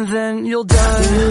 and then you'll die.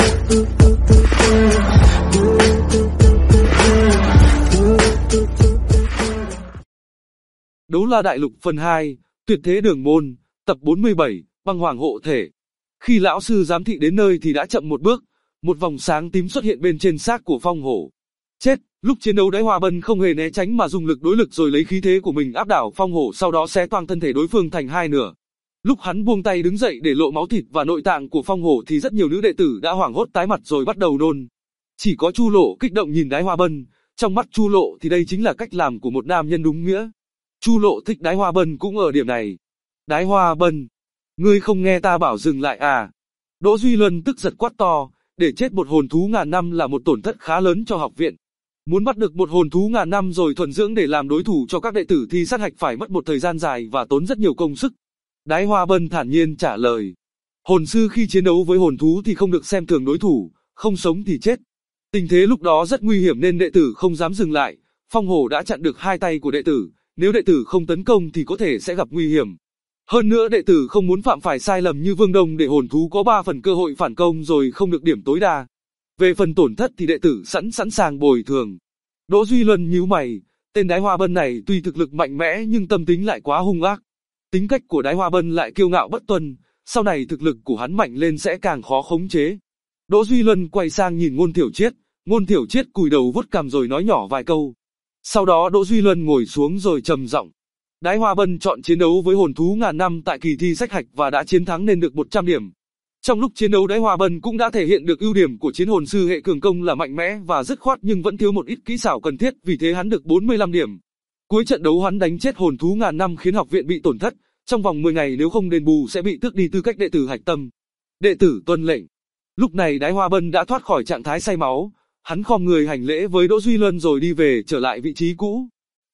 Đấu La Đại Lục phần 2, Tuyệt Thế Đường Môn, tập 47, Băng Hoàng Hộ Thể. Khi lão sư giám thị đến nơi thì đã chậm một bước, một vòng sáng tím xuất hiện bên trên xác của Phong Hổ. Chết, lúc chiến đấu Đái Hoa Bân không hề né tránh mà dùng lực đối lực rồi lấy khí thế của mình áp đảo Phong Hổ, sau đó xé toang thân thể đối phương thành hai nửa. Lúc hắn buông tay đứng dậy để lộ máu thịt và nội tạng của Phong Hổ thì rất nhiều nữ đệ tử đã hoảng hốt tái mặt rồi bắt đầu nôn. Chỉ có Chu Lộ kích động nhìn Đái Hoa Bân, trong mắt Chu Lộ thì đây chính là cách làm của một nam nhân đúng nghĩa. Chu Lộ thích Đái Hoa Bân cũng ở điểm này. Đái Hoa Bân, ngươi không nghe ta bảo dừng lại à? Đỗ Duy Luân tức giật quát to, để chết một hồn thú ngàn năm là một tổn thất khá lớn cho học viện. Muốn bắt được một hồn thú ngàn năm rồi thuần dưỡng để làm đối thủ cho các đệ tử thì sát hạch phải mất một thời gian dài và tốn rất nhiều công sức. Đái Hoa Bân thản nhiên trả lời. Hồn sư khi chiến đấu với hồn thú thì không được xem thường đối thủ, không sống thì chết. Tình thế lúc đó rất nguy hiểm nên đệ tử không dám dừng lại. Phong Hổ đã chặn được hai tay của đệ tử, nếu đệ tử không tấn công thì có thể sẽ gặp nguy hiểm. Hơn nữa đệ tử không muốn phạm phải sai lầm như Vương Đông để hồn thú có 3 phần cơ hội phản công rồi không được điểm tối đa. Về phần tổn thất thì đệ tử sẵn sàng bồi thường. Đỗ Duy Luân nhíu mày, tên Đái Hoa Bân này tuy thực lực mạnh mẽ nhưng tâm tính lại quá hung ác. Tính cách của Đái Hoa Bân lại kiêu ngạo bất tuân, sau này thực lực của hắn mạnh lên sẽ càng khó khống chế. Đỗ Duy Luân quay sang nhìn Ngôn Thiểu Triết cúi đầu vuốt cằm rồi nói nhỏ vài câu. Sau đó Đỗ Duy Luân ngồi xuống rồi trầm giọng. Đái Hoa Bân chọn chiến đấu với hồn thú ngàn năm tại kỳ thi sách hạch và đã chiến thắng nên được 100 điểm. Trong lúc chiến đấu Đái Hoa Bân cũng đã thể hiện được ưu điểm của chiến hồn sư hệ cường công là mạnh mẽ và dứt khoát nhưng vẫn thiếu một ít kỹ xảo cần thiết, vì thế hắn được 45 điểm. Cuối trận đấu hắn đánh chết hồn thú ngàn năm khiến học viện bị tổn thất, trong vòng 10 ngày nếu không đền bù sẽ bị tước đi tư cách đệ tử hạch tâm. Đệ tử tuân lệnh. Lúc này Đái Hoa Bân đã thoát khỏi trạng thái say máu, hắn khom người hành lễ với Đỗ Duy Luân rồi đi về trở lại vị trí cũ.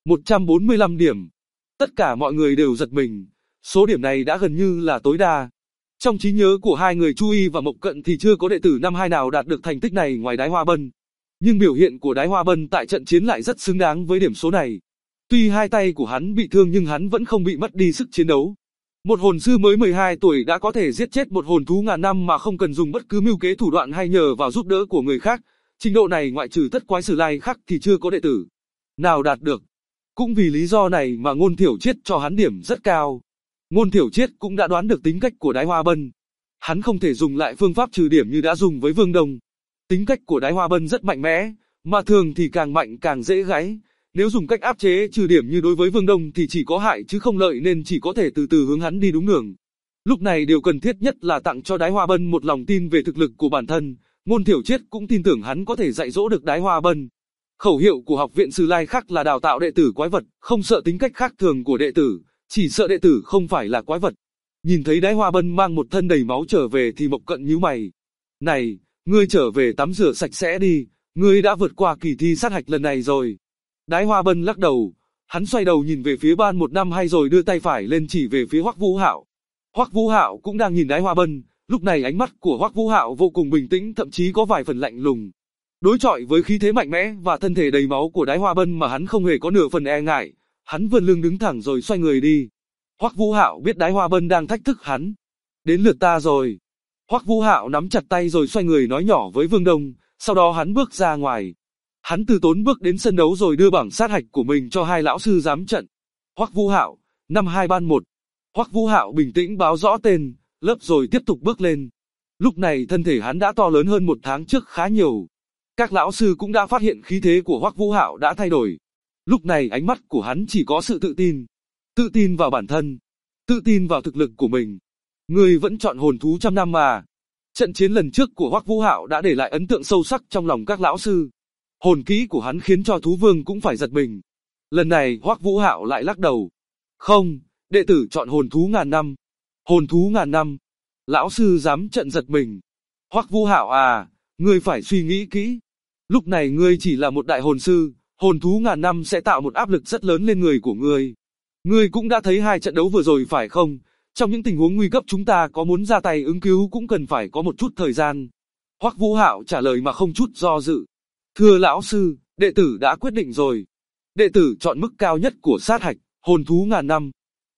145 điểm. Tất cả mọi người đều giật mình, số điểm này đã gần như là tối đa. Trong trí nhớ của hai người Chu Y và Mộc Cận thì chưa có đệ tử năm 2 nào đạt được thành tích này ngoài Đái Hoa Bân. Nhưng biểu hiện của Đái Hoa Bân tại trận chiến lại rất xứng đáng với điểm số này. Tuy hai tay của hắn bị thương nhưng hắn vẫn không bị mất đi sức chiến đấu. Một hồn sư mới 12 tuổi đã có thể giết chết một hồn thú ngàn năm mà không cần dùng bất cứ mưu kế thủ đoạn hay nhờ vào giúp đỡ của người khác. Trình độ này ngoại trừ Thất Quái Sử Lai Khắc thì chưa có đệ tử nào đạt được. Cũng vì lý do này mà Ngôn Thiểu Triết cho hắn điểm rất cao. Ngôn Thiểu Triết cũng đã đoán được tính cách của Đái Hoa Bân. Hắn không thể dùng lại phương pháp trừ điểm như đã dùng với Vương Đông. Tính cách của Đái Hoa Bân rất mạnh mẽ, mà thường thì càng mạnh càng dễ gáy. Nếu dùng cách áp chế trừ điểm như đối với Vương Đông thì chỉ có hại chứ không lợi, nên chỉ có thể từ từ hướng hắn đi đúng đường. Lúc này điều cần thiết nhất là tặng cho Đái Hoa Bân một lòng tin về thực lực của bản thân. Ngôn Thiểu Triết cũng tin tưởng hắn có thể dạy dỗ được Đái Hoa Bân. Khẩu hiệu của học viện Sử Lai Khắc là đào tạo đệ tử quái vật, không sợ tính cách khác thường của đệ tử, chỉ sợ đệ tử không phải là quái vật. Nhìn thấy Đái Hoa Bân mang một thân đầy máu trở về thì Mộc Cận nhíu mày. Này, ngươi trở về tắm rửa sạch sẽ đi, ngươi đã vượt qua kỳ thi sát hạch lần này rồi. Đái Hoa Bân lắc đầu, hắn xoay đầu nhìn về phía ban 152 rồi đưa tay phải lên chỉ về phía Hoắc Vũ Hạo. Hoắc Vũ Hạo cũng đang nhìn Đái Hoa Bân, lúc này ánh mắt của Hoắc Vũ Hạo vô cùng bình tĩnh, thậm chí có vài phần lạnh lùng. Đối chọi với khí thế mạnh mẽ và thân thể đầy máu của Đái Hoa Bân mà hắn không hề có nửa phần e ngại, hắn vươn lưng đứng thẳng rồi xoay người đi. Hoắc Vũ Hạo biết Đái Hoa Bân đang thách thức hắn. Đến lượt ta rồi. Hoắc Vũ Hạo nắm chặt tay rồi xoay người nói nhỏ với Vương Đông, sau đó hắn bước ra ngoài. Hắn từ tốn bước đến sân đấu rồi đưa bảng sát hạch của mình cho hai lão sư giám trận. Hoắc Vũ Hạo, năm 2 ban 1. Hoắc Vũ Hạo bình tĩnh báo rõ tên, lớp rồi tiếp tục bước lên. Lúc này thân thể hắn đã to lớn hơn 1 tháng trước khá nhiều. Các lão sư cũng đã phát hiện khí thế của Hoắc Vũ Hạo đã thay đổi. Lúc này ánh mắt của hắn chỉ có sự tự tin vào bản thân, tự tin vào thực lực của mình. Ngươi vẫn chọn hồn thú trăm năm mà. Trận chiến lần trước của Hoắc Vũ Hạo đã để lại ấn tượng sâu sắc trong lòng các lão sư. Hồn kỹ của hắn khiến cho thú vương cũng phải giật mình. Lần này Hoắc Vũ Hạo lại lắc đầu. Không, đệ tử chọn hồn thú ngàn năm. Hồn thú ngàn năm. Lão sư dám trận giật mình. Hoắc Vũ Hạo à, ngươi phải suy nghĩ kỹ. Lúc này ngươi chỉ là một đại hồn sư, hồn thú ngàn năm sẽ tạo một áp lực rất lớn lên người của ngươi. Ngươi cũng đã thấy 2 trận đấu vừa rồi phải không? Trong những tình huống nguy cấp chúng ta có muốn ra tay ứng cứu cũng cần phải có một chút thời gian. Hoắc Vũ Hạo trả lời mà không chút do dự. Thưa lão sư, đệ tử đã quyết định rồi. Đệ tử chọn mức cao nhất của sát hạch, hồn thú ngàn năm.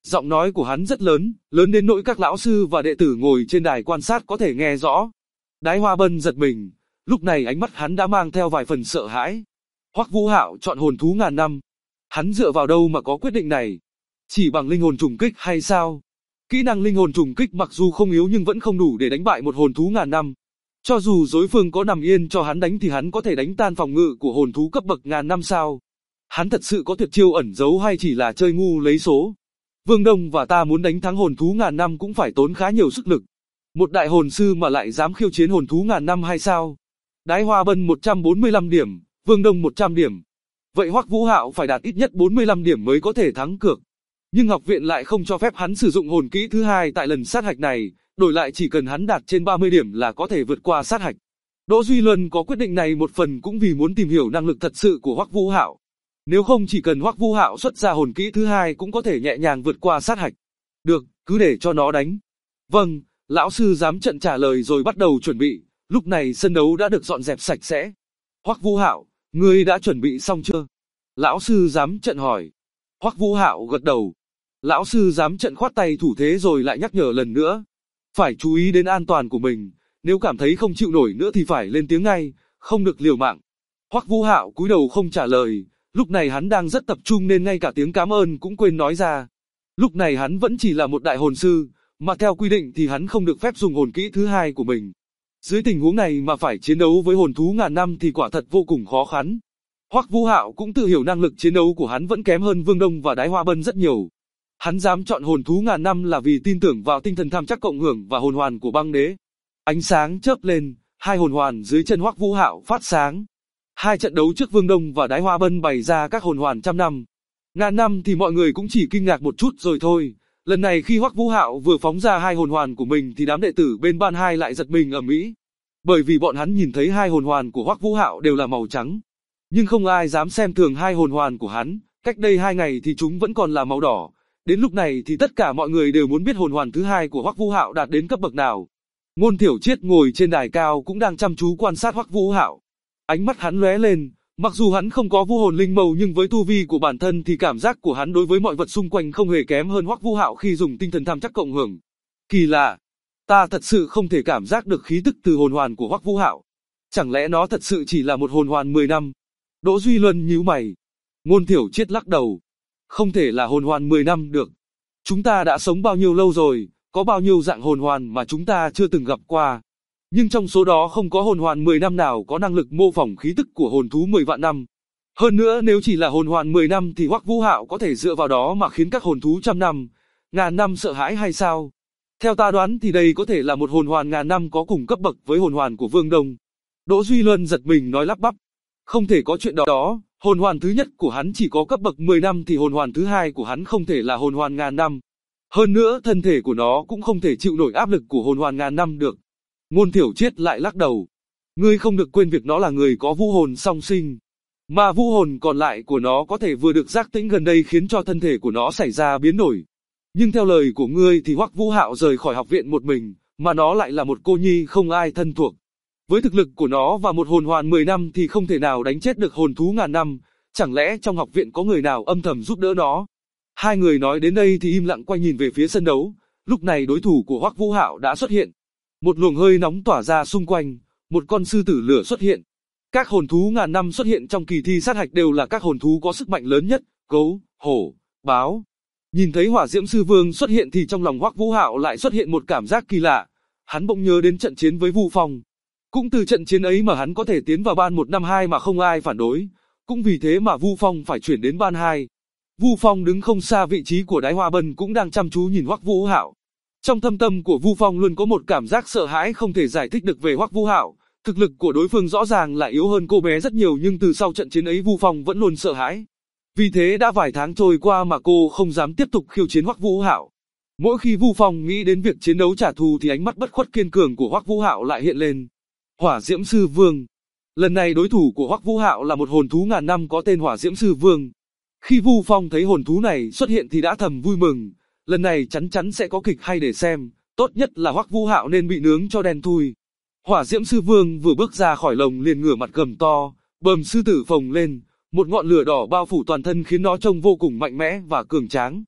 Giọng nói của hắn rất lớn, lớn đến nỗi các lão sư và đệ tử ngồi trên đài quan sát có thể nghe rõ. Đái Hoa Bân giật mình, lúc này ánh mắt hắn đã mang theo vài phần sợ hãi. Hoắc Vũ Hạo chọn hồn thú ngàn năm. Hắn dựa vào đâu mà có quyết định này? Chỉ bằng linh hồn trùng kích hay sao? Kỹ năng linh hồn trùng kích mặc dù không yếu nhưng vẫn không đủ để đánh bại một hồn thú ngàn năm. Cho dù đối phương có nằm yên cho hắn đánh thì hắn có thể đánh tan phòng ngự của hồn thú cấp bậc ngàn năm sao? Hắn thật sự có tuyệt chiêu ẩn giấu hay chỉ là chơi ngu lấy số? Vương Đông và ta muốn đánh thắng hồn thú ngàn năm cũng phải tốn khá nhiều sức lực. Một đại hồn sư mà lại dám khiêu chiến hồn thú ngàn năm hay sao? Đái Hoa Bân 145 điểm, Vương Đông 100 điểm. Vậy Hoắc Vũ Hạo phải đạt ít nhất 45 điểm mới có thể thắng cược. Nhưng học viện lại không cho phép hắn sử dụng hồn kỹ thứ hai tại lần sát hạch này, đổi lại chỉ cần hắn đạt trên 30 điểm là có thể vượt qua sát hạch. Đỗ Duy Luân có quyết định này một phần cũng vì muốn tìm hiểu năng lực thật sự của Hoắc Vũ Hạo. Nếu không chỉ cần Hoắc Vũ Hạo xuất ra hồn kỹ thứ hai cũng có thể nhẹ nhàng vượt qua sát hạch. Được, cứ để cho nó đánh. Vâng, lão sư giám trận trả lời rồi bắt đầu chuẩn bị, lúc này sân đấu đã được dọn dẹp sạch sẽ. Hoắc Vũ Hạo, ngươi đã chuẩn bị xong chưa? Lão sư giám trận hỏi. Hoắc Vũ Hạo gật đầu. Lão sư giám trận khoát tay thủ thế rồi lại nhắc nhở lần nữa. Phải chú ý đến an toàn của mình, nếu cảm thấy không chịu nổi nữa thì phải lên tiếng ngay, không được liều mạng. Hoắc Vũ Hạo cúi đầu không trả lời, lúc này hắn đang rất tập trung nên ngay cả tiếng cảm ơn cũng quên nói ra. Lúc này hắn vẫn chỉ là một đại hồn sư, mà theo quy định thì hắn không được phép dùng hồn kỹ thứ hai của mình. Dưới tình huống này mà phải chiến đấu với hồn thú ngàn năm thì quả thật vô cùng khó khăn. Hoắc Vũ Hạo cũng tự hiểu năng lực chiến đấu của hắn vẫn kém hơn Vương Đông và Đái Hoa Bân rất nhiều. Hắn dám chọn hồn thú ngàn năm là vì tin tưởng vào tinh thần tham chắc cộng hưởng và hồn hoàn của băng đế. Ánh sáng chớp lên, hai hồn hoàn dưới chân Hoắc Vũ Hạo phát sáng. Hai trận đấu trước Vương Đông và Đái Hoa Bân bày ra các hồn hoàn trăm năm. Ngàn năm thì mọi người cũng chỉ kinh ngạc một chút rồi thôi. Lần này khi Hoắc Vũ Hạo vừa phóng ra hai hồn hoàn của mình thì đám đệ tử bên ban hai lại giật mình ầm ĩ. Bởi vì bọn hắn nhìn thấy hai hồn hoàn của Hoắc Vũ Hạo đều là màu trắng. Nhưng không ai dám xem thường hai hồn hoàn của hắn, cách đây 2 ngày thì chúng vẫn còn là màu đỏ. Đến lúc này thì tất cả mọi người đều muốn biết hồn hoàn thứ hai của Hoắc Vũ Hạo đạt đến cấp bậc nào. Ngôn Thiểu Triết ngồi trên đài cao cũng đang chăm chú quan sát Hoắc Vũ Hạo. Ánh mắt hắn lóe lên, mặc dù hắn không có vũ hồn linh mâu nhưng với tu vi của bản thân thì cảm giác của hắn đối với mọi vật xung quanh không hề kém hơn Hoắc Vũ Hạo khi dùng tinh thần tham chắc cộng hưởng. Kỳ lạ, ta thật sự không thể cảm giác được khí tức từ hồn hoàn của Hoắc Vũ Hạo. Chẳng lẽ nó thật sự chỉ là một hồn hoàn 10 năm? Đỗ Duy Luân nhíu mày. Ngôn Thiểu Triết lắc đầu. Không thể là hồn hoàn 10 năm được. Chúng ta đã sống bao nhiêu lâu rồi, có bao nhiêu dạng hồn hoàn mà chúng ta chưa từng gặp qua. Nhưng trong số đó không có hồn hoàn 10 năm nào có năng lực mô phỏng khí tức của hồn thú 10 vạn năm. Hơn nữa nếu chỉ là hồn hoàn 10 năm thì Hoắc Vũ Hạo có thể dựa vào đó mà khiến các hồn thú trăm năm, ngàn năm sợ hãi hay sao? Theo ta đoán thì đây có thể là một hồn hoàn ngàn năm có cùng cấp bậc với hồn hoàn của Vương Đông. Đỗ Duy Luân giật mình nói lắp bắp. Không thể có chuyện đó, hồn hoàn thứ nhất của hắn chỉ có cấp bậc 10 năm thì hồn hoàn thứ hai của hắn không thể là hồn hoàn ngàn năm. Hơn nữa thân thể của nó cũng không thể chịu nổi áp lực của hồn hoàn ngàn năm được. Ngôn Thiểu Triết lại lắc đầu. Ngươi không được quên việc nó là người có vũ hồn song sinh. Mà vũ hồn còn lại của nó có thể vừa được giác tỉnh gần đây khiến cho thân thể của nó xảy ra biến đổi. Nhưng theo lời của ngươi thì Hoắc Vũ Hạo rời khỏi học viện một mình, mà nó lại là một cô nhi không ai thân thuộc. Với thực lực của nó và một hồn hoàn 10 năm thì không thể nào đánh chết được hồn thú ngàn năm, chẳng lẽ trong học viện có người nào âm thầm giúp đỡ nó? Hai người nói đến đây thì im lặng quay nhìn về phía sân đấu, lúc này đối thủ của Hoắc Vũ Hạo đã xuất hiện. Một luồng hơi nóng tỏa ra xung quanh, một con sư tử lửa xuất hiện. Các hồn thú ngàn năm xuất hiện trong kỳ thi sát hạch đều là các hồn thú có sức mạnh lớn nhất, gấu, hổ, báo. Nhìn thấy Hỏa Diễm Sư Vương xuất hiện thì trong lòng Hoắc Vũ Hạo lại xuất hiện một cảm giác kỳ lạ, hắn bỗng nhớ đến trận chiến với Vu Phong. Cũng từ trận chiến ấy mà hắn có thể tiến vào ban 1 năm 2 mà không ai phản đối, cũng vì thế mà Vu Phong phải chuyển đến ban 2. Vu Phong đứng không xa vị trí của Đái Hoa Bân cũng đang chăm chú nhìn Hoắc Vũ Hạo. Trong thâm tâm của Vu Phong luôn có một cảm giác sợ hãi không thể giải thích được về Hoắc Vũ Hạo, thực lực của đối phương rõ ràng là yếu hơn cô bé rất nhiều nhưng từ sau trận chiến ấy Vu Phong vẫn luôn sợ hãi. Vì thế đã vài tháng trôi qua mà cô không dám tiếp tục khiêu chiến Hoắc Vũ Hạo. Mỗi khi Vu Phong nghĩ đến việc chiến đấu trả thù thì ánh mắt bất khuất kiên cường của Hoắc Vũ Hạo lại hiện lên. Hỏa Diễm Sư Vương. Lần này đối thủ của Hoắc Vũ Hạo là một hồn thú ngàn năm có tên Hỏa Diễm Sư Vương. Khi Vu Phong thấy hồn thú này xuất hiện thì đã thầm vui mừng, lần này chắn chắn sẽ có kịch hay để xem, tốt nhất là Hoắc Vũ Hạo nên bị nướng cho đen thui. Hỏa Diễm Sư Vương vừa bước ra khỏi lồng liền ngửa mặt gầm to, bờm sư tử phồng lên, một ngọn lửa đỏ bao phủ toàn thân khiến nó trông vô cùng mạnh mẽ và cường tráng.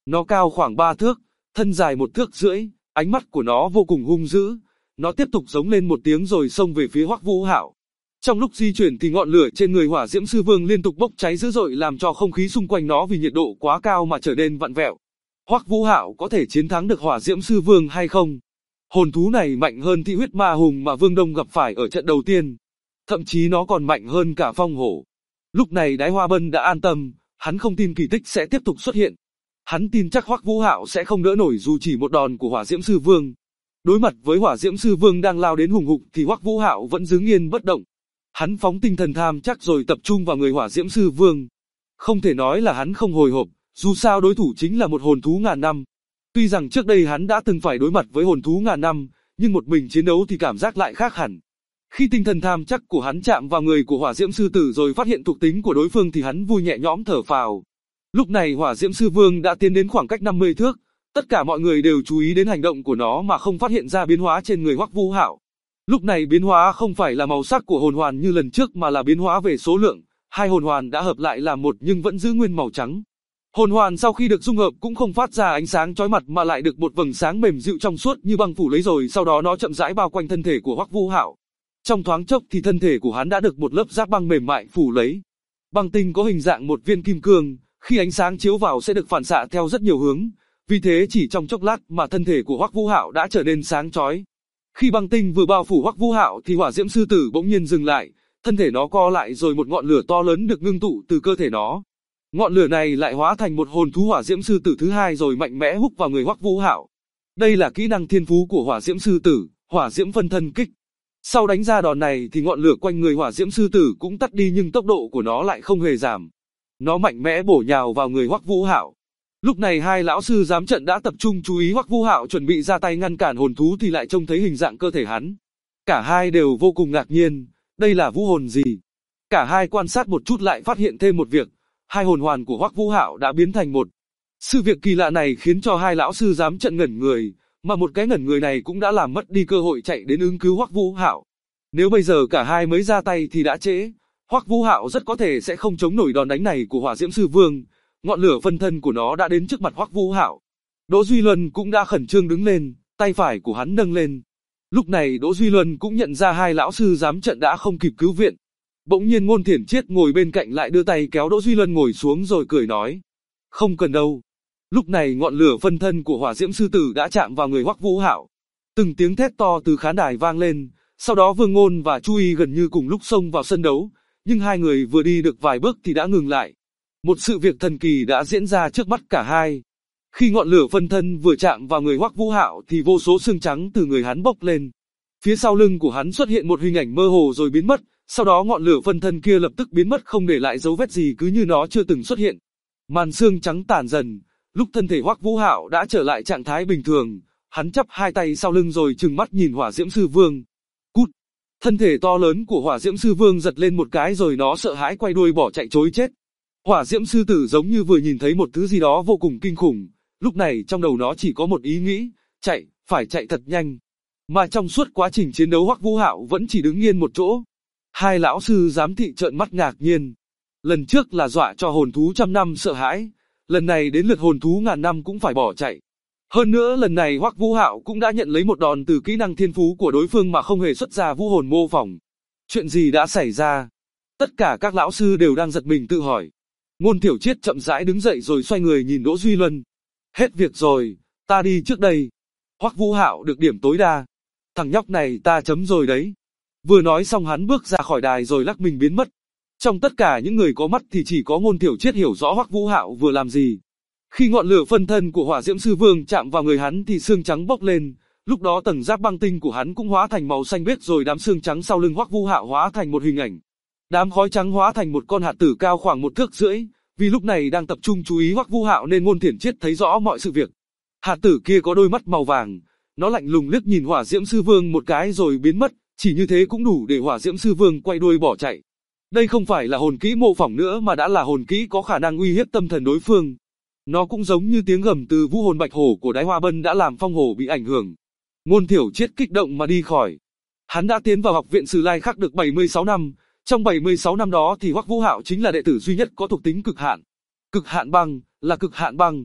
Nó cao khoảng 3 thước, thân dài 1 thước rưỡi, ánh mắt của nó vô cùng hung dữ. Nó tiếp tục giống lên một tiếng rồi xông về phía Hoắc Vũ Hạo. Trong lúc di chuyển thì ngọn lửa trên người Hỏa Diễm Sư Vương liên tục bốc cháy dữ dội làm cho không khí xung quanh nó vì nhiệt độ quá cao mà trở nên vặn vẹo. Hoắc Vũ Hạo có thể chiến thắng được Hỏa Diễm Sư Vương hay không? Hồn thú này mạnh hơn Thị Huyết Ma Hùng mà Vương Đông gặp phải ở trận đầu tiên. Thậm chí nó còn mạnh hơn cả Phong Hổ. Lúc này Đái Hoa Bân đã an tâm, hắn không tin kỳ tích sẽ tiếp tục xuất hiện. Hắn tin chắc Hoắc Vũ Hạo sẽ không đỡ nổi dù chỉ một đòn của Hỏa Diễm Sư Vương. Đối mặt với Hỏa Diễm Sư Vương đang lao đến hùng hục thì Hoắc Vũ Hạo vẫn đứng yên bất động. Hắn phóng tinh thần tham chắc rồi tập trung vào người Hỏa Diễm Sư Vương. Không thể nói là hắn không hồi hộp, dù sao đối thủ chính là một hồn thú ngàn năm. Tuy rằng trước đây hắn đã từng phải đối mặt với hồn thú ngàn năm, nhưng một mình chiến đấu thì cảm giác lại khác hẳn. Khi tinh thần tham chắc của hắn chạm vào người của Hỏa Diễm Sư Tử rồi phát hiện thuộc tính của đối phương thì hắn vui nhẹ nhõm thở phào. Lúc này Hỏa Diễm Sư Vương đã tiến đến khoảng cách 50 thước, tất cả mọi người đều chú ý đến hành động của nó mà không phát hiện ra biến hóa trên người Hoắc Vũ Hạo. Lúc này biến hóa không phải là màu sắc của hồn hoàn như lần trước mà là biến hóa về số lượng, hai hồn hoàn đã hợp lại làm một nhưng vẫn giữ nguyên màu trắng. Hồn hoàn sau khi được dung hợp cũng không phát ra ánh sáng chói mặt mà lại được một vầng sáng mềm dịu trong suốt như băng phủ lấy rồi sau đó nó chậm rãi bao quanh thân thể của Hoắc Vũ Hạo. Trong thoáng chốc thì thân thể của hắn đã được một lớp giáp băng mềm mại phủ lấy. Băng tinh có hình dạng một viên kim cương, khi ánh sáng chiếu vào sẽ được phản xạ theo rất nhiều hướng, vì thế chỉ trong chốc lát mà thân thể của Hoắc Vũ Hạo đã trở nên sáng chói. Khi băng tinh vừa bao phủ Hoắc Vũ Hạo thì Hỏa Diễm Sư Tử bỗng nhiên dừng lại, thân thể nó co lại rồi một ngọn lửa to lớn được ngưng tụ từ cơ thể nó. Ngọn lửa này lại hóa thành một hồn thú Hỏa Diễm Sư Tử thứ hai rồi mạnh mẽ húc vào người Hoắc Vũ Hạo. Đây là kỹ năng thiên phú của Hỏa Diễm Sư Tử, Hỏa Diễm Phân Thân Kích. Sau đánh ra đòn này thì ngọn lửa quanh người Hỏa Diễm Sư Tử cũng tắt đi nhưng tốc độ của nó lại không hề giảm. Nó mạnh mẽ bổ nhào vào người Hoắc Vũ Hạo. Lúc này hai lão sư giám trận đã tập trung chú ý Hoắc Vũ Hạo chuẩn bị ra tay ngăn cản hồn thú thì lại trông thấy hình dạng cơ thể hắn. Cả hai đều vô cùng ngạc nhiên, đây là vũ hồn gì? Cả hai quan sát một chút lại phát hiện thêm một việc, hai hồn hoàn của Hoắc Vũ Hạo đã biến thành một. Sự việc kỳ lạ này khiến cho hai lão sư giám trận ngẩn người, mà một cái ngẩn người này cũng đã làm mất đi cơ hội chạy đến ứng cứu Hoắc Vũ Hạo. Nếu bây giờ cả hai mới ra tay thì đã trễ, Hoắc Vũ Hạo rất có thể sẽ không chống nổi đòn đánh này của Hỏa Diễm Sư Vương. Ngọn lửa phân thân của nó đã đến trước mặt Hoắc Vũ Hạo. Đỗ Duy Luân cũng đã khẩn trương đứng lên, tay phải của hắn nâng lên. Lúc này Đỗ Duy Luân cũng nhận ra hai lão sư giám trận đã không kịp cứu viện. Bỗng nhiên Ngôn Thiển Chiết ngồi bên cạnh lại đưa tay kéo Đỗ Duy Luân ngồi xuống rồi cười nói: "Không cần đâu." Lúc này ngọn lửa phân thân của Hỏa Diễm Sư Tử đã chạm vào người Hoắc Vũ Hạo. Từng tiếng thét to từ khán đài vang lên, sau đó Vương Ngôn và Chu Y gần như cùng lúc xông vào sân đấu, nhưng hai người vừa đi được vài bước thì đã ngừng lại. Một sự việc thần kỳ đã diễn ra trước mắt cả hai. Khi ngọn lửa phân thân vừa chạm vào người Hoắc Vũ Hạo thì vô số xương trắng từ người hắn bốc lên. Phía sau lưng của hắn xuất hiện một hình ảnh mơ hồ rồi biến mất, sau đó ngọn lửa phân thân kia lập tức biến mất không để lại dấu vết gì cứ như nó chưa từng xuất hiện. Màn xương trắng tản dần, lúc thân thể Hoắc Vũ Hạo đã trở lại trạng thái bình thường, hắn chắp hai tay sau lưng rồi trừng mắt nhìn Hỏa Diễm Sư Vương. Cút! Thân thể to lớn của Hỏa Diễm Sư Vương giật lên một cái rồi nó sợ hãi quay đuôi bỏ chạy trối chết. Hỏa Diễm Sư Tử giống như vừa nhìn thấy một thứ gì đó vô cùng kinh khủng, lúc này trong đầu nó chỉ có một ý nghĩ, chạy, phải chạy thật nhanh. Mà trong suốt quá trình chiến đấu Hoắc Vũ Hạo vẫn chỉ đứng yên một chỗ. Hai lão sư giám thị trợn mắt ngạc nhiên. Lần trước là dọa cho hồn thú trăm năm sợ hãi, lần này đến lượt hồn thú ngàn năm cũng phải bỏ chạy. Hơn nữa lần này Hoắc Vũ Hạo cũng đã nhận lấy một đòn từ kỹ năng thiên phú của đối phương mà không hề xuất ra vũ hồn mô phỏng. Chuyện gì đã xảy ra? Tất cả các lão sư đều đang giật mình tự hỏi. Ngôn Thiểu Chiết chậm rãi đứng dậy rồi xoay người nhìn Đỗ Duy Luân. Hết việc rồi, ta đi trước đây. Hoắc Vũ Hạo được điểm tối đa. Thằng nhóc này ta chấm rồi đấy. Vừa nói xong hắn bước ra khỏi đài rồi lắc mình biến mất. Trong tất cả những người có mắt thì chỉ có Ngôn Thiểu Chiết hiểu rõ Hoắc Vũ Hạo vừa làm gì. Khi ngọn lửa phân thân của Hỏa Diễm Sư Vương chạm vào người hắn thì xương trắng bốc lên, lúc đó tầng giáp băng tinh của hắn cũng hóa thành màu xanh biếc rồi đám xương trắng sau lưng Hoắc Vũ Hạo hóa thành một hình ảnh. Đám khói trắng hóa thành một con hạt tử cao khoảng 1 thước rưỡi, vì lúc này đang tập trung chú ý Hoắc Vũ Hạo nên Ngôn Thiển Chiết thấy rõ mọi sự việc. Hạt tử kia có đôi mắt màu vàng, nó lạnh lùng liếc nhìn Hỏa Diễm Sư Vương một cái rồi biến mất, chỉ như thế cũng đủ để Hỏa Diễm Sư Vương quay đuôi bỏ chạy. Đây không phải là hồn kỹ mô phỏng nữa mà đã là hồn kỹ có khả năng uy hiếp tâm thần đối phương. Nó cũng giống như tiếng gầm từ vũ hồn bạch hổ của Đái Hoa Bân đã làm Phong Hổ bị ảnh hưởng. Ngôn Thiểu Chiết kích động mà đi khỏi. Hắn đã tiến vào học viện Sử Lai Khắc được 76 năm, trong 76 năm đó thì Hoắc Vũ Hạo chính là đệ tử duy nhất có thuộc tính cực hạn. Cực hạn băng, là cực hạn băng.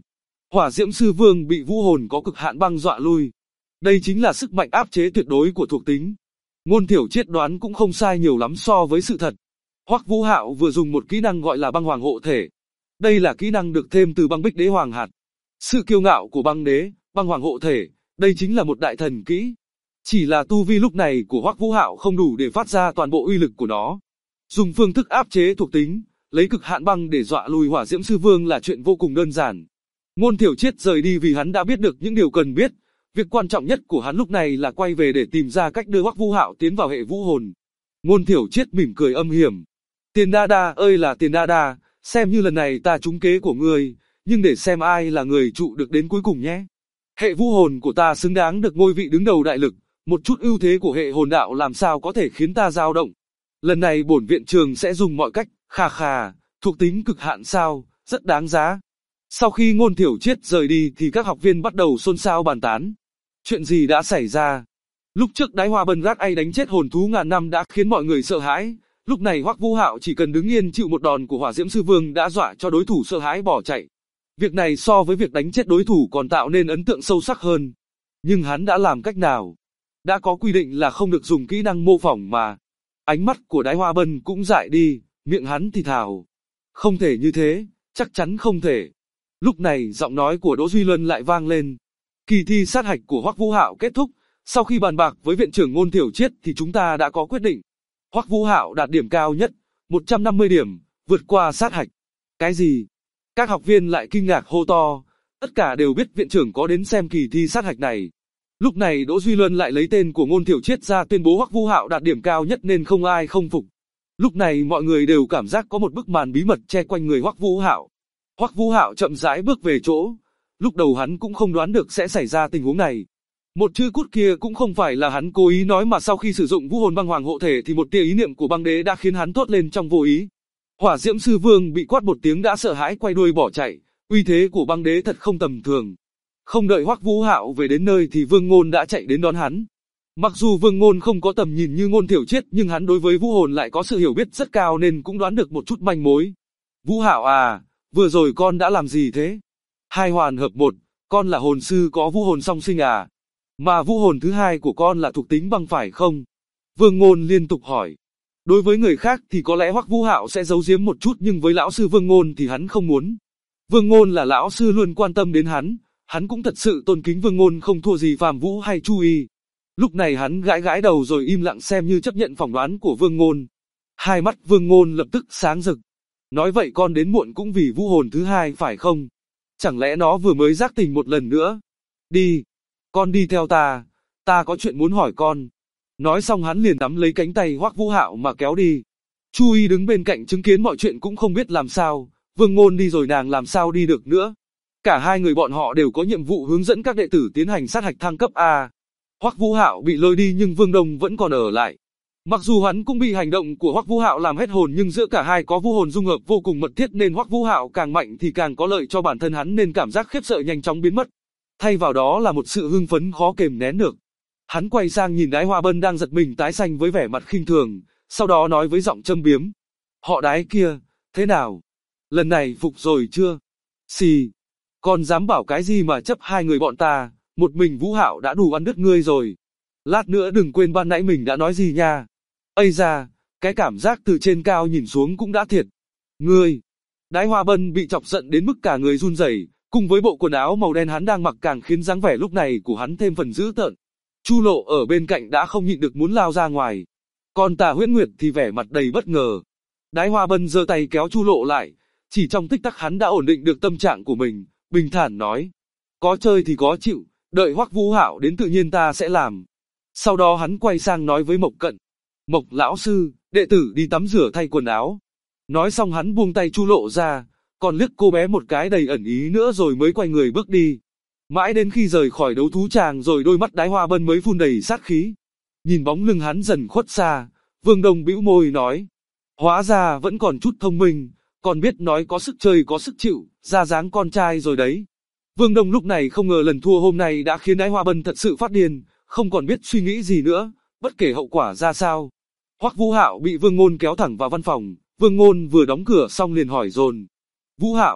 Hỏa Diễm Sư Vương bị vũ hồn có cực hạn băng dọa lui. Đây chính là sức mạnh áp chế tuyệt đối của thuộc tính. Ngôn Thiểu Triết đoán cũng không sai nhiều lắm so với sự thật. Hoắc Vũ Hạo vừa dùng một kỹ năng gọi là băng hoàng hộ thể. Đây là kỹ năng được thêm từ băng bích đế hoàng hạt. Sự kiêu ngạo của băng đế, băng hoàng hộ thể, đây chính là một đại thần kỹ. Chỉ là tu vi lúc này của Hoắc Vũ Hạo không đủ để phát ra toàn bộ uy lực của nó. Dùng phương thức áp chế thuộc tính, lấy cực hạn băng để dọa lùi Hỏa Diễm Sư Vương là chuyện vô cùng đơn giản. Ngôn Thiểu Triết rời đi vì hắn đã biết được những điều cần biết. Việc quan trọng nhất của hắn lúc này là quay về để tìm ra cách đưa Hoắc Vũ Hạo tiến vào hệ vũ hồn. Ngôn Thiểu Triết mỉm cười âm hiểm. Tiền Đa Đa ơi là Tiền Đa Đa, xem như lần này ta trúng kế của ngươi, nhưng để xem ai là người trụ được đến cuối cùng nhé. Hệ vũ hồn của ta xứng đáng được ngôi vị đứng đầu đại lực, một chút ưu thế của hệ hồn đạo làm sao có thể khiến ta dao động. Lần này bổn viện trường sẽ dùng mọi cách, thuộc tính cực hạn sao, rất đáng giá. Sau khi Ngôn Thiểu Triết rời đi thì các học viên bắt đầu xôn xao bàn tán. Chuyện gì đã xảy ra? Lúc trước Đái Hoa Bân Rát Ai đánh chết hồn thú ngàn năm đã khiến mọi người sợ hãi. Lúc này Hoắc Vũ Hạo chỉ cần đứng yên chịu một đòn của Hỏa Diễm Sư Vương đã dọa cho đối thủ sợ hãi bỏ chạy. Việc này so với việc đánh chết đối thủ còn tạo nên ấn tượng sâu sắc hơn. Nhưng hắn đã làm cách nào? Đã có quy định là không được dùng kỹ năng mô phỏng mà. Ánh mắt của Đái Hoa Bân cũng dại đi, miệng hắn thì thào. Không thể như thế, chắc chắn không thể. Lúc này giọng nói của Đỗ Duy Luân lại vang lên. Kỳ thi sát hạch của Hoắc Vũ Hạo kết thúc, sau khi bàn bạc với viện trưởng Ngôn Thiểu Triết thì chúng ta đã có quyết định. Hoắc Vũ Hạo đạt điểm cao nhất, 150 điểm, vượt qua sát hạch. Cái gì? Các học viên lại kinh ngạc hô to, tất cả đều biết viện trưởng có đến xem kỳ thi sát hạch này. Lúc này Đỗ Duy Luân lại lấy tên của Ngôn Thiểu Triết ra tuyên bố Hoắc Vũ Hạo đạt điểm cao nhất nên không ai không phục. Lúc này mọi người đều cảm giác có một bức màn bí mật che quanh người Hoắc Vũ Hạo. Hoắc Vũ Hạo chậm rãi bước về chỗ. Lúc đầu hắn cũng không đoán được sẽ xảy ra tình huống này. Một chữ cút kia cũng không phải là hắn cố ý nói mà sau khi sử dụng vũ hồn băng hoàng hộ thể thì một tia ý niệm của băng đế đã khiến hắn thốt lên trong vô ý. Hỏa Diễm Sư Vương bị quát một tiếng đã sợ hãi quay đuôi bỏ chạy, uy thế của băng đế thật không tầm thường. Không đợi Hoắc Vũ Hạo về đến nơi thì Vương Ngôn đã chạy đến đón hắn. Mặc dù Vương Ngôn không có tầm nhìn như Ngôn Thiểu Triết nhưng hắn đối với vũ hồn lại có sự hiểu biết rất cao nên cũng đoán được một chút manh mối. Vũ Hạo à, vừa rồi con đã làm gì thế? Hai hoàn hợp một, con là hồn sư có vũ hồn song sinh à? Mà vũ hồn thứ hai của con là thuộc tính băng phải không? Vương Ngôn liên tục hỏi. Đối với người khác thì có lẽ Hoắc Vũ Hạo sẽ giấu giếm một chút nhưng với lão sư Vương Ngôn thì hắn không muốn. Vương Ngôn là lão sư luôn quan tâm đến hắn cũng thật sự tôn kính Vương Ngôn không thua gì Phàm Vũ hay Chu Y. Lúc này hắn gãi gãi đầu rồi im lặng xem như chấp nhận phỏng đoán của Vương Ngôn. Hai mắt Vương Ngôn lập tức sáng rực. Nói vậy con đến muộn cũng vì vũ hồn thứ hai phải không? Chẳng lẽ nó vừa mới giác tỉnh một lần nữa? Đi, con đi theo ta có chuyện muốn hỏi con. Nói xong hắn liền nắm lấy cánh tay Hoắc Vũ Hạo mà kéo đi. Chu Y đứng bên cạnh chứng kiến mọi chuyện cũng không biết làm sao, Vương Ngôn đi rồi nàng làm sao đi được nữa. Cả hai người bọn họ đều có nhiệm vụ hướng dẫn các đệ tử tiến hành sát hạch thăng cấp A. Hoắc Vũ Hạo bị lôi đi nhưng Vương Đông vẫn còn ở lại. Mặc dù hắn cũng bị hành động của Hoắc Vũ Hạo làm hết hồn nhưng giữa cả hai có vũ hồn dung hợp vô cùng mật thiết nên Hoắc Vũ Hạo càng mạnh thì càng có lợi cho bản thân hắn nên cảm giác khiếp sợ nhanh chóng biến mất. Thay vào đó là một sự hưng phấn khó kềm nén được. Hắn quay sang nhìn Đái Hoa Bân đang giật mình tái xanh với vẻ mặt khinh thường, sau đó nói với giọng châm biếm. Họ Đái kia, thế nào? Lần này phục rồi chưa? Xì, con dám bảo cái gì mà chấp hai người bọn ta, một mình Vũ Hạo đã đủ ăn đứt ngươi rồi. Lát nữa đừng quên ban nãy mình đã nói gì nha. Ây da, cái cảm giác từ trên cao nhìn xuống cũng đã thiệt. Ngươi, Đái Hoa Bân bị chọc giận đến mức cả người run rẩy, cùng với bộ quần áo màu đen hắn đang mặc càng khiến dáng vẻ lúc này của hắn thêm phần dữ tợn. Chu Lộ ở bên cạnh đã không nhịn được muốn lao ra ngoài. Còn Tả Huyễn Nguyệt thì vẻ mặt đầy bất ngờ. Đái Hoa Bân giơ tay kéo Chu Lộ lại, chỉ trong tích tắc hắn đã ổn định được tâm trạng của mình, bình thản nói: "Có chơi thì có chịu, đợi Hoắc Vũ Hạo đến tự nhiên ta sẽ làm." Sau đó hắn quay sang nói với Mộc Cận: "Mộc lão sư, đệ tử đi tắm rửa thay quần áo." Nói xong hắn buông tay Chu Lộ ra, còn liếc cô bé một cái đầy ẩn ý nữa rồi mới quay người bước đi. Mãi đến khi rời khỏi đấu thú tràng rồi đôi mắt Đái Hoa Bân mới phun đầy sát khí. Nhìn bóng lưng hắn dần khuất xa, Vương Đông bĩu môi nói: "Hóa ra vẫn còn chút thông minh, còn biết nói có sức chơi có sức chịu, ra dáng con trai rồi đấy." Vương Đông lúc này không ngờ lần thua hôm nay đã khiến Đái Hoa Bân thật sự phát điên, không còn biết suy nghĩ gì nữa, bất kể hậu quả ra sao. Hoắc Vũ Hạo bị Vương Ngôn kéo thẳng vào văn phòng, Vương Ngôn vừa đóng cửa xong liền hỏi dồn: "Vũ Hạo,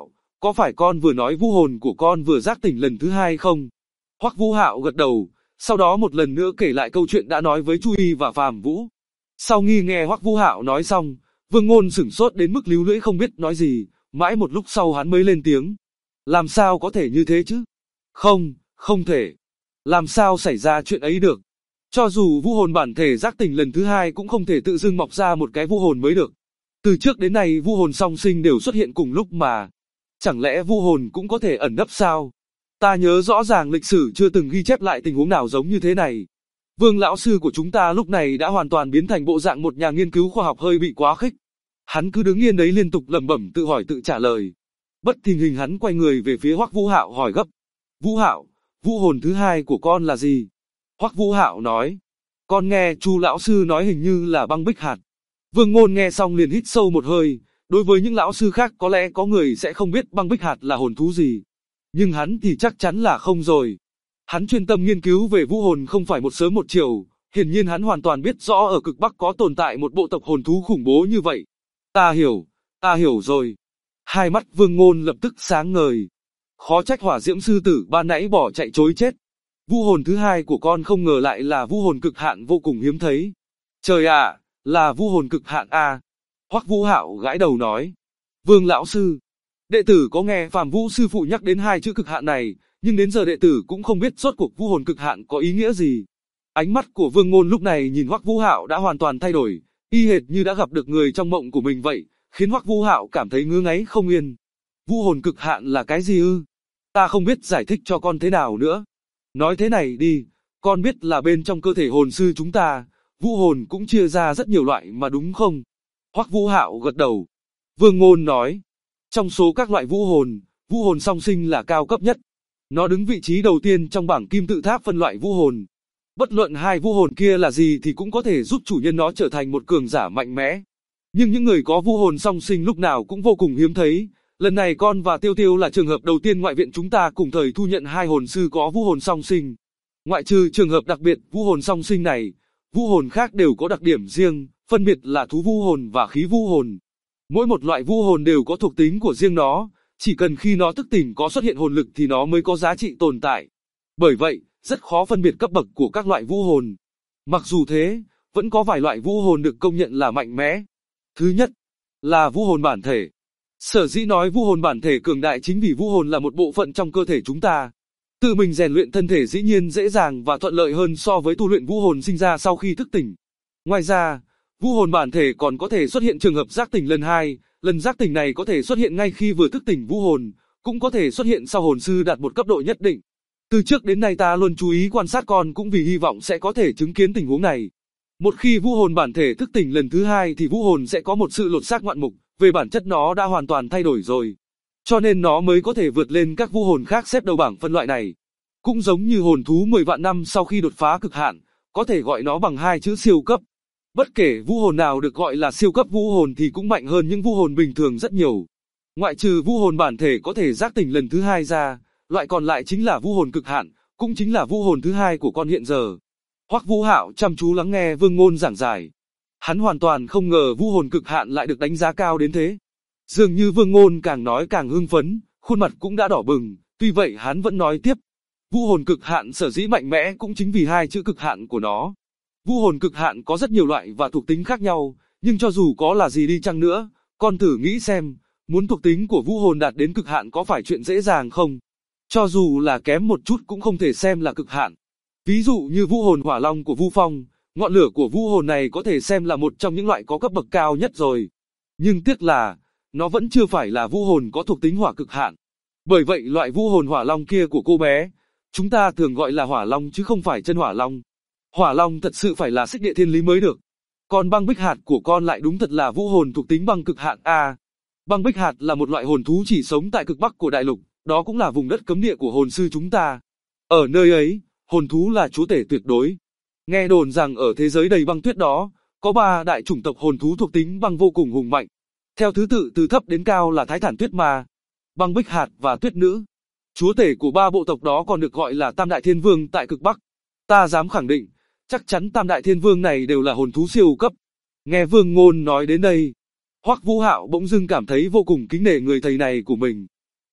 có phải con vừa nói vũ hồn của con vừa giác tỉnh lần thứ hai không? Hoắc Vũ Hạo gật đầu, sau đó một lần nữa kể lại câu chuyện đã nói với Chu Y và Phàm Vũ. Sau khi nghe Hoắc Vũ Hạo nói xong, Vương Ngôn sửng sốt đến mức líu lưỡi không biết nói gì, mãi một lúc sau hắn mới lên tiếng. Làm sao có thể như thế chứ? Không, không thể. Làm sao xảy ra chuyện ấy được? Cho dù vũ hồn bản thể giác tỉnh lần thứ hai cũng không thể tự dưng mọc ra một cái vũ hồn mới được. Từ trước đến nay vũ hồn song sinh đều xuất hiện cùng lúc mà. Chẳng lẽ vũ hồn cũng có thể ẩn nấp sao? Ta nhớ rõ ràng lịch sử chưa từng ghi chép lại tình huống nào giống như thế này. Vương lão sư của chúng ta lúc này đã hoàn toàn biến thành bộ dạng một nhà nghiên cứu khoa học hơi bị quá khích. Hắn cứ đứng yên đấy liên tục lẩm bẩm tự hỏi tự trả lời. Bất thình lình hắn quay người về phía Hoắc Vũ Hạo hỏi gấp. Vũ Hạo, vũ hồn thứ hai của con là gì? Hoắc Vũ Hạo nói. Con nghe Chu lão sư nói hình như là băng bích hạt. Vương Ngôn nghe xong liền hít sâu một hơi. Đối với những lão sư khác có lẽ có người sẽ không biết băng bích hạt là hồn thú gì. Nhưng hắn thì chắc chắn là không rồi. Hắn chuyên tâm nghiên cứu về vũ hồn không phải một sớm một chiều. Hiển nhiên hắn hoàn toàn biết rõ ở cực Bắc có tồn tại một bộ tộc hồn thú khủng bố như vậy. Ta hiểu rồi. Hai mắt Vương Ngôn lập tức sáng ngời. Khó trách Hỏa Diễm sư tử ban nãy bỏ chạy trối chết. Vũ hồn thứ hai của con không ngờ lại là vũ hồn cực hạn vô cùng hiếm thấy. Trời ạ, là vũ hồn cực hạn à? Hoắc Vũ Hạo gãi đầu nói. Vương lão sư, đệ tử có nghe Phàm Vũ sư phụ nhắc đến hai chữ cực hạn này, nhưng đến giờ đệ tử cũng không biết rốt cuộc vũ hồn cực hạn có ý nghĩa gì. Ánh mắt của Vương Ngôn lúc này nhìn Hoắc Vũ Hạo đã hoàn toàn thay đổi, y hệt như đã gặp được người trong mộng của mình vậy, khiến Hoắc Vũ Hạo cảm thấy ngứa ngáy không yên. Vũ hồn cực hạn là cái gì ư? Ta không biết giải thích cho con thế nào nữa. Nói thế này đi, con biết là bên trong cơ thể hồn sư chúng ta, vũ hồn cũng chia ra rất nhiều loại mà đúng không? Hoắc Vũ Hạo gật đầu. Vương Ngôn nói, trong số các loại vũ hồn song sinh là cao cấp nhất. Nó đứng vị trí đầu tiên trong bảng kim tự tháp phân loại vũ hồn. Bất luận hai vũ hồn kia là gì thì cũng có thể giúp chủ nhân nó trở thành một cường giả mạnh mẽ. Nhưng những người có vũ hồn song sinh lúc nào cũng vô cùng hiếm thấy. Lần này con và Tiêu Tiêu là trường hợp đầu tiên ngoại viện chúng ta cùng thời thu nhận hai hồn sư có vũ hồn song sinh. Ngoại trừ trường hợp đặc biệt vũ hồn song sinh này, vũ hồn khác đều có đặc điểm riêng, phân biệt là thú vũ hồn và khí vũ hồn. Mỗi một loại vũ hồn đều có thuộc tính của riêng nó, chỉ cần khi nó thức tỉnh có xuất hiện hồn lực thì nó mới có giá trị tồn tại. Bởi vậy, rất khó phân biệt cấp bậc của các loại vũ hồn. Mặc dù thế, vẫn có vài loại vũ hồn được công nhận là mạnh mẽ. Thứ nhất, là vũ hồn bản thể. Sở dĩ nói vũ hồn bản thể cường đại chính vì vũ hồn là một bộ phận trong cơ thể chúng ta. Tự mình rèn luyện thân thể dĩ nhiên dễ dàng và thuận lợi hơn so với tu luyện vũ hồn sinh ra sau khi thức tỉnh. Ngoài ra, vũ hồn bản thể còn có thể xuất hiện trường hợp giác tỉnh lần hai, lần giác tỉnh này có thể xuất hiện ngay khi vừa thức tỉnh vũ hồn, cũng có thể xuất hiện sau hồn sư đạt một cấp độ nhất định. Từ trước đến nay ta luôn chú ý quan sát con cũng vì hy vọng sẽ có thể chứng kiến tình huống này. Một khi vũ hồn bản thể thức tỉnh lần thứ hai thì vũ hồn sẽ có một sự lột xác ngoạn mục, về bản chất nó đã hoàn toàn thay đổi rồi. Cho nên nó mới có thể vượt lên các vũ hồn khác xếp đầu bảng phân loại này. Cũng giống như hồn thú 10 vạn năm sau khi đột phá cực hạn, có thể gọi nó bằng hai chữ siêu cấp. Bất kể vũ hồn nào được gọi là siêu cấp vũ hồn thì cũng mạnh hơn những vũ hồn bình thường rất nhiều. Ngoại trừ vũ hồn bản thể có thể giác tỉnh lần thứ hai ra, loại còn lại chính là vũ hồn cực hạn, cũng chính là vũ hồn thứ hai của con hiện giờ. Hoắc Vũ Hạo chăm chú lắng nghe Vương Ngôn giảng giải. Hắn hoàn toàn không ngờ vũ hồn cực hạn lại được đánh giá cao đến thế. Dường như Vương Ngôn càng nói càng hưng phấn, khuôn mặt cũng đã đỏ bừng, tuy vậy hắn vẫn nói tiếp. Vũ hồn cực hạn sở dĩ mạnh mẽ cũng chính vì hai chữ cực hạn của nó. Vũ hồn cực hạn có rất nhiều loại và thuộc tính khác nhau, nhưng cho dù có là gì đi chăng nữa, con thử nghĩ xem, muốn thuộc tính của vũ hồn đạt đến cực hạn có phải chuyện dễ dàng không? Cho dù là kém một chút cũng không thể xem là cực hạn. Ví dụ như vũ hồn hỏa long của Vu Phong, ngọn lửa của vũ hồn này có thể xem là một trong những loại có cấp bậc cao nhất rồi. Nhưng tiếc là, nó vẫn chưa phải là vũ hồn có thuộc tính hỏa cực hạn. Bởi vậy loại vũ hồn hỏa long kia của cô bé, chúng ta thường gọi là hỏa long chứ không phải chân hỏa long. Hỏa long thật sự phải là xích địa thiên lý mới được. Còn băng bích hạt của con lại đúng thật là vũ hồn thuộc tính băng cực hạn A. Băng bích hạt là một loại hồn thú chỉ sống tại cực Bắc của đại lục, đó cũng là vùng đất cấm địa của hồn sư chúng ta. Ở nơi ấy, hồn thú là chúa tể tuyệt đối. Nghe đồn rằng ở thế giới đầy băng tuyết đó, có 3 đại chủng tộc hồn thú thuộc tính băng vô cùng hùng mạnh. Theo thứ tự từ thấp đến cao là Thái Thản Tuyết Ma, Băng Bích Hạt và Tuyết Nữ. Chúa tể của 3 bộ tộc đó còn được gọi là Tam Đại Thiên Vương tại cực Bắc. Ta dám khẳng định, chắc chắn Tam Đại Thiên Vương này đều là hồn thú siêu cấp. Nghe Vương Ngôn nói đến đây, Hoắc Vũ Hạo bỗng dưng cảm thấy vô cùng kính nể người thầy này của mình.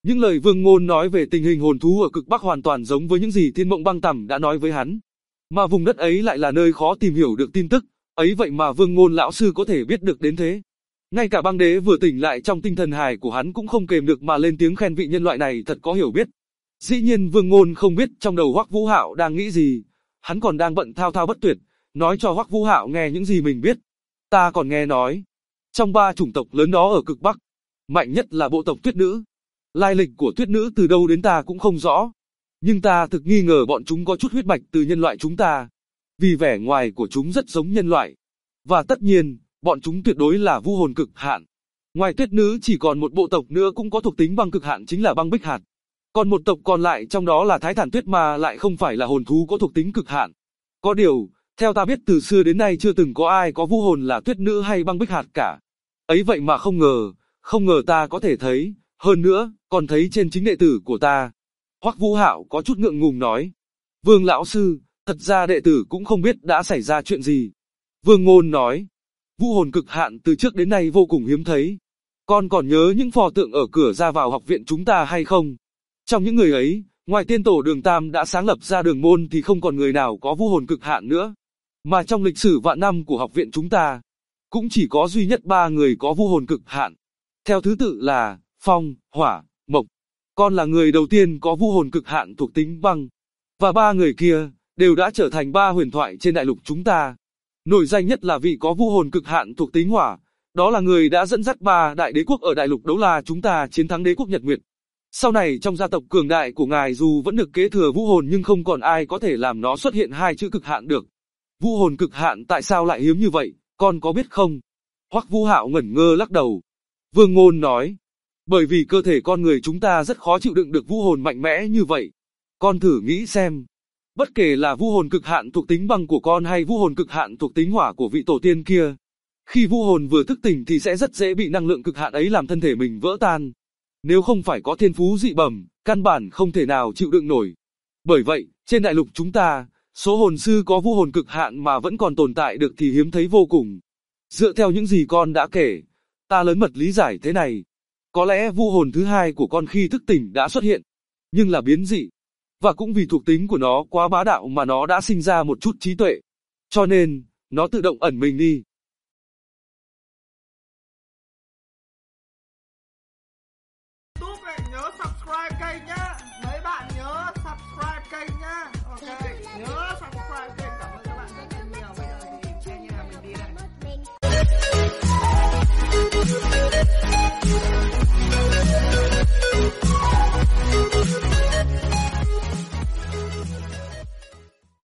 Những lời Vương Ngôn nói về tình hình hồn thú ở cực Bắc hoàn toàn giống với những gì Thiên Mộng Băng Tằm đã nói với hắn. Mà vùng đất ấy lại là nơi khó tìm hiểu được tin tức, ấy vậy mà Vương Ngôn lão sư có thể biết được đến thế. Ngay cả Băng Đế vừa tỉnh lại trong tinh thần hài của hắn cũng không kềm được mà lên tiếng khen vị nhân loại này thật có hiểu biết. Dĩ nhiên Vương Ngôn không biết trong đầu Hoắc Vũ Hạo đang nghĩ gì, hắn còn đang bận thao thao bất tuyệt, nói cho Hoắc Vũ Hạo nghe những gì mình biết. Ta còn nghe nói, trong 3 chủng tộc lớn đó ở cực Bắc, mạnh nhất là bộ tộc Tuyết Nữ. Lai lịch của Tuyết Nữ từ đâu đến ta cũng không rõ, nhưng ta thực nghi ngờ bọn chúng có chút huyết mạch từ nhân loại chúng ta, vì vẻ ngoài của chúng rất giống nhân loại. Và tất nhiên, bọn chúng tuyệt đối là vu hồn cực hạn. Ngoài Tuyết Nữ chỉ còn một bộ tộc nữa cũng có thuộc tính băng cực hạn chính là băng bích hạt. Còn một tộc còn lại trong đó là Thái Thản Tuyết mà lại không phải là hồn thú có thuộc tính cực hạn. Có điều, theo ta biết từ xưa đến nay chưa từng có ai có vu hồn là Tuyết Nữ hay băng bích hạt cả. Ấy vậy mà không ngờ ta có thể thấy, hơn nữa, còn thấy trên chính đệ tử của ta. Hoắc Vũ Hạo có chút ngượng ngùng nói. Vương lão sư, thật ra đệ tử cũng không biết đã xảy ra chuyện gì. Vương Ngôn nói. Vu hồn cực hạn từ trước đến nay vô cùng hiếm thấy. Con còn nhớ những pho tượng ở cửa ra vào học viện chúng ta hay không? Trong những người ấy, ngoài tiên tổ Đường Tam đã sáng lập ra Đường Môn thì không còn người nào có vu hồn cực hạn nữa. Mà trong lịch sử vạn năm của học viện chúng ta, cũng chỉ có duy nhất 3 người có vu hồn cực hạn. Theo thứ tự là Phong, Hỏa, Mộc. Con là người đầu tiên có vu hồn cực hạn thuộc tính băng. Và 3 người kia đều đã trở thành 3 huyền thoại trên đại lục chúng ta. Nổi danh nhất là vị có vu hồn cực hạn thuộc tính hỏa, đó là người đã dẫn dắt 3 đại đế quốc ở đại lục Đấu La chúng ta chiến thắng đế quốc Nhật Nguyệt. Sau này trong gia tộc cường đại của ngài dù vẫn được kế thừa vũ hồn nhưng không còn ai có thể làm nó xuất hiện 2 chữ cực hạn được. Vũ hồn cực hạn tại sao lại hiếm như vậy, con có biết không? Hoắc Vũ Hạo ngẩn ngơ lắc đầu. Vương Ngôn nói, bởi vì cơ thể con người chúng ta rất khó chịu đựng được vũ hồn mạnh mẽ như vậy. Con thử nghĩ xem, bất kể là vu hồn cực hạn thuộc tính băng của con hay vu hồn cực hạn thuộc tính hỏa của vị tổ tiên kia, khi vu hồn vừa thức tỉnh thì sẽ rất dễ bị năng lượng cực hạn ấy làm thân thể mình vỡ tan. Nếu không phải có thiên phú dị bẩm, căn bản không thể nào chịu đựng nổi. Bởi vậy, trên đại lục chúng ta, số hồn sư có vu hồn cực hạn mà vẫn còn tồn tại được thì hiếm thấy vô cùng. Dựa theo những gì con đã kể, ta lớn mật lý giải thế này. Có lẽ vu hồn thứ 2 của con khi thức tỉnh đã xuất hiện, nhưng là biến dị. Và cũng vì thuộc tính của nó quá bá đạo mà nó đã sinh ra một chút trí tuệ. Cho nên, nó tự động ẩn mình đi.